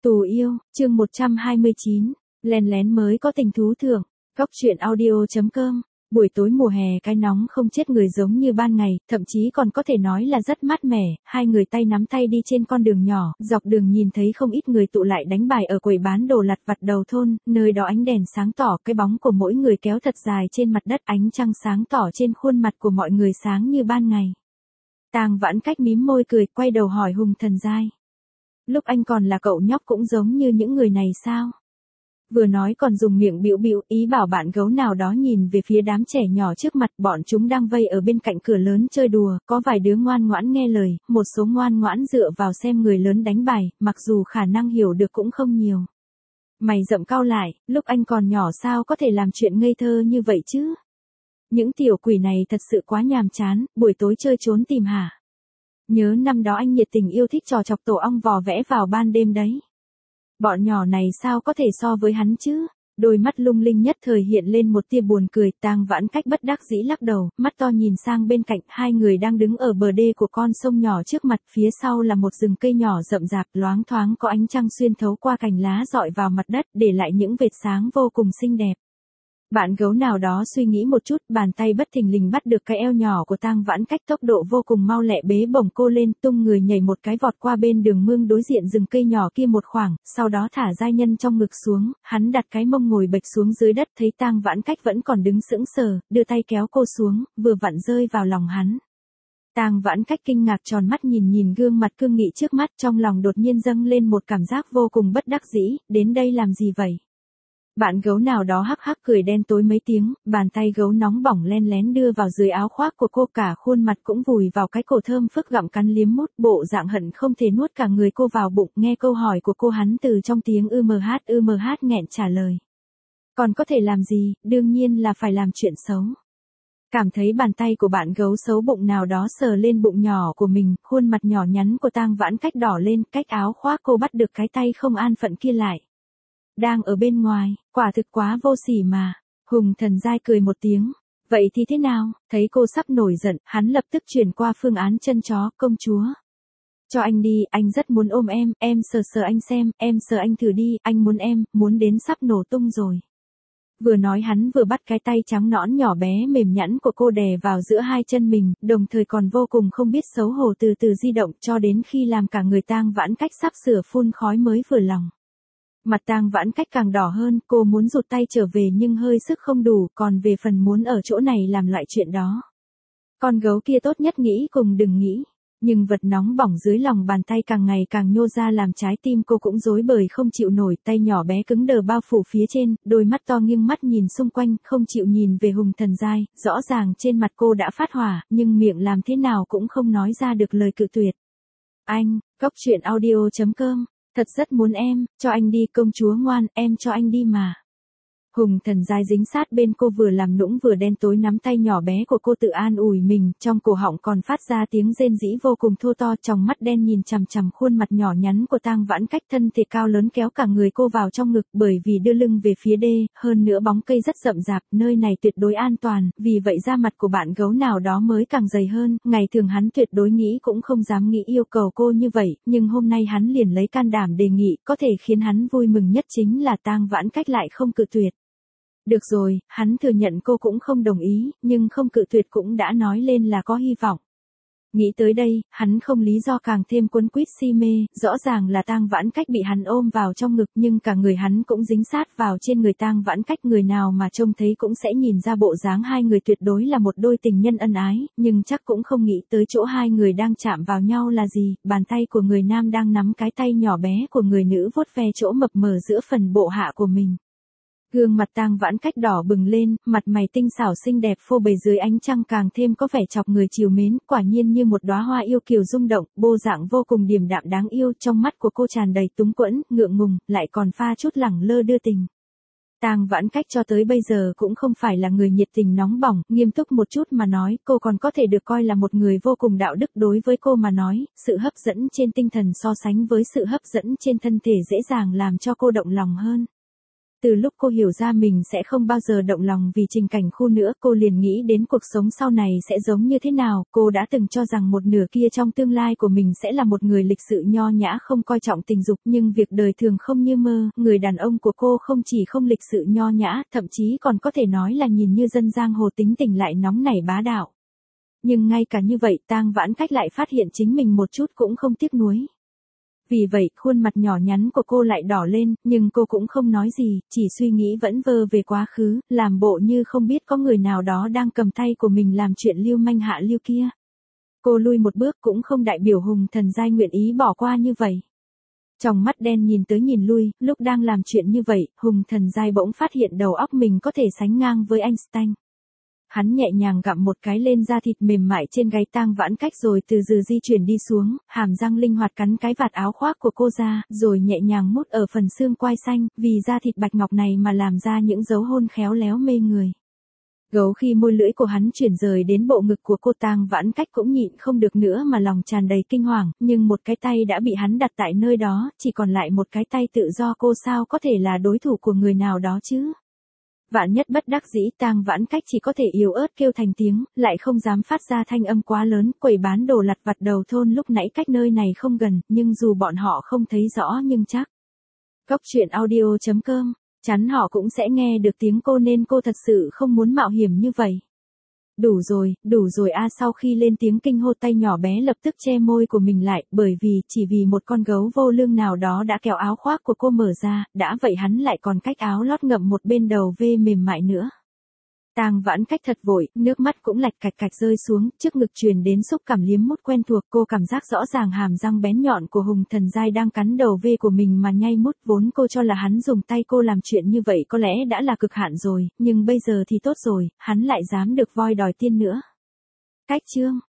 Tù yêu, chương 129, lén lén mới có tình thú thưởng. Góc truyện audio.com. Buổi tối mùa hè cái nóng không chết người giống như ban ngày, thậm chí còn có thể nói là rất mát mẻ, hai người tay nắm tay đi trên con đường nhỏ, dọc đường nhìn thấy không ít người tụ lại đánh bài ở quầy bán đồ lặt vặt đầu thôn, nơi đó ánh đèn sáng tỏ, cái bóng của mỗi người kéo thật dài trên mặt đất, ánh trăng sáng tỏ trên khuôn mặt của mọi người sáng như ban ngày. Tang Vãn Cách mím môi cười, quay đầu hỏi Hùng Thần Giai. Lúc anh còn là cậu nhóc cũng giống như những người này sao? Vừa nói còn dùng miệng bĩu bĩu, ý bảo bạn gấu nào đó nhìn về phía đám trẻ nhỏ trước mặt, bọn chúng đang vây ở bên cạnh cửa lớn chơi đùa, có vài đứa ngoan ngoãn nghe lời, một số ngoan ngoãn dựa vào xem người lớn đánh bài, mặc dù khả năng hiểu được cũng không nhiều. Mày rậm cau lại, lúc anh còn nhỏ sao có thể làm chuyện ngây thơ như vậy chứ? Những tiểu quỷ này thật sự quá nhàm chán, buổi tối chơi trốn tìm hả? Nhớ năm đó anh nhiệt tình yêu thích trò chọc tổ ong vò vẽ vào ban đêm đấy. Bọn nhỏ này sao có thể so với hắn chứ? Đôi mắt lung linh nhất thời hiện lên một tia buồn cười, Tang Vãn Cách bất đắc dĩ lắc đầu, mắt to nhìn sang bên cạnh, hai người đang đứng ở bờ đê của con sông nhỏ trước mặt, phía sau là một rừng cây nhỏ rậm rạp, loáng thoáng có ánh trăng xuyên thấu qua cành lá rọi vào mặt đất, để lại những vệt sáng vô cùng xinh đẹp. Bạn gấu nào đó suy nghĩ một chút, bàn tay bất thình lình bắt được cái eo nhỏ của Tang Vãn Cách, tốc độ vô cùng mau lẹ bế bổng cô lên, tung người nhảy một cái vọt qua bên đường mương đối diện rừng cây nhỏ kia một khoảng, sau đó thả giai nhân trong ngực xuống, hắn đặt cái mông ngồi bệch xuống dưới đất, thấy Tang Vãn Cách vẫn còn đứng sững sờ, đưa tay kéo cô xuống, vừa vặn rơi vào lòng hắn. Tang Vãn Cách kinh ngạc tròn mắt nhìn gương mặt cương nghị trước mắt, trong lòng đột nhiên dâng lên một cảm giác vô cùng bất đắc dĩ, đến đây làm gì vậy? Bạn gấu nào đó hắc hắc cười đen tối mấy tiếng, bàn tay gấu nóng bỏng len lén đưa vào dưới áo khoác của cô, cả khuôn mặt cũng vùi vào cái cổ thơm phức gặm cắn liếm mút, bộ dạng hận không thể nuốt cả người cô vào bụng. Nghe câu hỏi của cô, hắn từ trong tiếng ưmh nghẹn trả lời. Còn có thể làm gì, đương nhiên là phải làm chuyện xấu. Cảm thấy bàn tay của bạn gấu xấu bụng nào đó sờ lên bụng nhỏ của mình, khuôn mặt nhỏ nhắn của Tang Vãn Cách đỏ lên, cách áo khoác cô bắt được cái tay không an phận kia lại. Đang ở bên ngoài, quả thực quá vô sỉ mà. Hùng Thần Giai cười một tiếng. Vậy thì thế nào? Thấy cô sắp nổi giận, hắn lập tức chuyển qua phương án chân chó, công chúa. Cho anh đi, anh rất muốn ôm em sờ sờ anh xem, em sờ anh thử đi, anh muốn em, muốn đến sắp nổ tung rồi. Vừa nói hắn vừa bắt cái tay trắng nõn nhỏ bé mềm nhẵn của cô đè vào giữa hai chân mình, đồng thời còn vô cùng không biết xấu hổ từ từ di động cho đến khi làm cả người Tang Vãn Cách sắp sửa phun khói mới vừa lòng. Mặt Tang Vãn Cách càng đỏ hơn, cô muốn rụt tay trở về nhưng hơi sức không đủ, còn về phần muốn ở chỗ này làm loại chuyện đó. Con gấu kia tốt nhất nghĩ cùng đừng nghĩ. Nhưng vật nóng bỏng dưới lòng bàn tay càng ngày càng nhô ra làm trái tim cô cũng rối bời không chịu nổi, tay nhỏ bé cứng đờ bao phủ phía trên, đôi mắt to nghiêng mắt nhìn xung quanh, không chịu nhìn về Hùng Thần Giai, rõ ràng trên mặt cô đã phát hỏa, nhưng miệng làm thế nào cũng không nói ra được lời cự tuyệt. Anh, Góc truyện audio.com. Thật rất muốn em, cho anh đi công chúa ngoan, em cho anh đi mà. Hùng Thần Giai dính sát bên cô vừa làm nũng vừa đen tối nắm tay nhỏ bé của cô tự an ủi mình, trong cổ họng còn phát ra tiếng rên rỉ vô cùng thô to, trong mắt đen nhìn chằm chằm khuôn mặt nhỏ nhắn của Tang Vãn Cách, thân thể cao lớn kéo cả người cô vào trong ngực, bởi vì đưa lưng về phía đê, hơn nữa bóng cây rất rậm rạp, nơi này tuyệt đối an toàn, vì vậy da mặt của bạn gấu nào đó mới càng dày hơn, ngày thường hắn tuyệt đối nghĩ cũng không dám nghĩ yêu cầu cô như vậy, nhưng hôm nay hắn liền lấy can đảm đề nghị, có thể khiến hắn vui mừng nhất chính là Tang Vãn Cách lại không cự tuyệt. Được rồi, hắn thừa nhận cô cũng không đồng ý, nhưng không cự tuyệt cũng đã nói lên là có hy vọng. Nghĩ tới đây, hắn không lý do càng thêm quấn quýt si mê, rõ ràng là Tang Vãn Cách bị hắn ôm vào trong ngực nhưng cả người hắn cũng dính sát vào trên người Tang Vãn Cách, người nào mà trông thấy cũng sẽ nhìn ra bộ dáng hai người tuyệt đối là một đôi tình nhân ân ái, nhưng chắc cũng không nghĩ tới chỗ hai người đang chạm vào nhau là gì, bàn tay của người nam đang nắm cái tay nhỏ bé của người nữ vuốt ve chỗ mập mờ giữa phần bộ hạ của mình. Gương mặt Tang Vãn Cách đỏ bừng lên, mặt mày tinh xảo xinh đẹp phô bày dưới ánh trăng càng thêm có vẻ chọc người trìu mến, quả nhiên như một đóa hoa yêu kiều rung động, bộ dạng vô cùng điềm đạm đáng yêu, trong mắt của cô tràn đầy túng quẫn, ngượng ngùng, lại còn pha chút lẳng lơ đưa tình. Tang Vãn Cách cho tới bây giờ cũng không phải là người nhiệt tình nóng bỏng, nghiêm túc một chút mà nói, cô còn có thể được coi là một người vô cùng đạo đức. Đối với cô mà nói, sự hấp dẫn trên tinh thần so sánh với sự hấp dẫn trên thân thể dễ dàng làm cho cô động lòng hơn. Từ lúc cô hiểu ra mình sẽ không bao giờ động lòng vì Trình Cảnh Khu nữa, cô liền nghĩ đến cuộc sống sau này sẽ giống như thế nào. Cô đã từng cho rằng một nửa kia trong tương lai của mình sẽ là một người lịch sự nho nhã không coi trọng tình dục, nhưng việc đời thường không như mơ. Người đàn ông của cô không chỉ không lịch sự nho nhã, thậm chí còn có thể nói là nhìn như dân giang hồ, tính tình lại nóng nảy bá đạo. Nhưng ngay cả như vậy, Tang Vãn Cách lại phát hiện chính mình một chút cũng không tiếc nuối. Vì vậy, khuôn mặt nhỏ nhắn của cô lại đỏ lên, nhưng cô cũng không nói gì, chỉ suy nghĩ vẩn vơ về quá khứ, làm bộ như không biết có người nào đó đang cầm tay của mình làm chuyện lưu manh hạ lưu kia. Cô lui một bước cũng không đại biểu Hùng Thần Giai nguyện ý bỏ qua như vậy. Trong mắt đen nhìn tới nhìn lui, lúc đang làm chuyện như vậy, Hùng Thần Giai bỗng phát hiện đầu óc mình có thể sánh ngang với Einstein. Hắn nhẹ nhàng gặm một cái lên da thịt mềm mại trên gáy Tang Vãn Cách rồi từ từ di chuyển đi xuống, hàm răng linh hoạt cắn cái vạt áo khoác của cô ra, rồi nhẹ nhàng mút ở phần xương quai xanh, vì da thịt bạch ngọc này mà làm ra những dấu hôn khéo léo mê người. Gấu khi môi lưỡi của hắn chuyển rời đến bộ ngực của cô, Tang Vãn Cách cũng nhịn không được nữa mà lòng tràn đầy kinh hoàng, nhưng một cái tay đã bị hắn đặt tại nơi đó, chỉ còn lại một cái tay tự do, cô sao có thể là đối thủ của người nào đó chứ? Vạn nhất bất đắc dĩ, Tang Vãn Cách chỉ có thể yếu ớt kêu thành tiếng, lại không dám phát ra thanh âm quá lớn. Quầy bán đồ lặt vặt đầu thôn lúc nãy cách nơi này không gần, nhưng dù bọn họ không thấy rõ nhưng chắc Cốc truyện audio.com chắn họ cũng sẽ nghe được tiếng cô, nên cô thật sự không muốn mạo hiểm như vậy. Đủ rồi a. Sau khi lên tiếng kinh hô, tay nhỏ bé lập tức che môi của mình lại, bởi vì chỉ vì một con gấu vô lương nào đó đã kéo áo khoác của cô mở ra, đã vậy hắn lại còn cách áo lót ngậm một bên đầu vê mềm mại nữa. Tang Vãn Cách thật vội, nước mắt cũng lạch cạch cạch rơi xuống, trước ngực truyền đến xúc cảm liếm mút quen thuộc, cô cảm giác rõ ràng hàm răng bén nhọn của Hùng Thần Giai đang cắn đầu vê của mình mà nhai mút. Vốn cô cho là hắn dùng tay cô làm chuyện như vậy có lẽ đã là cực hạn rồi, nhưng bây giờ thì tốt rồi, hắn lại dám được voi đòi tiên nữa. Cách chương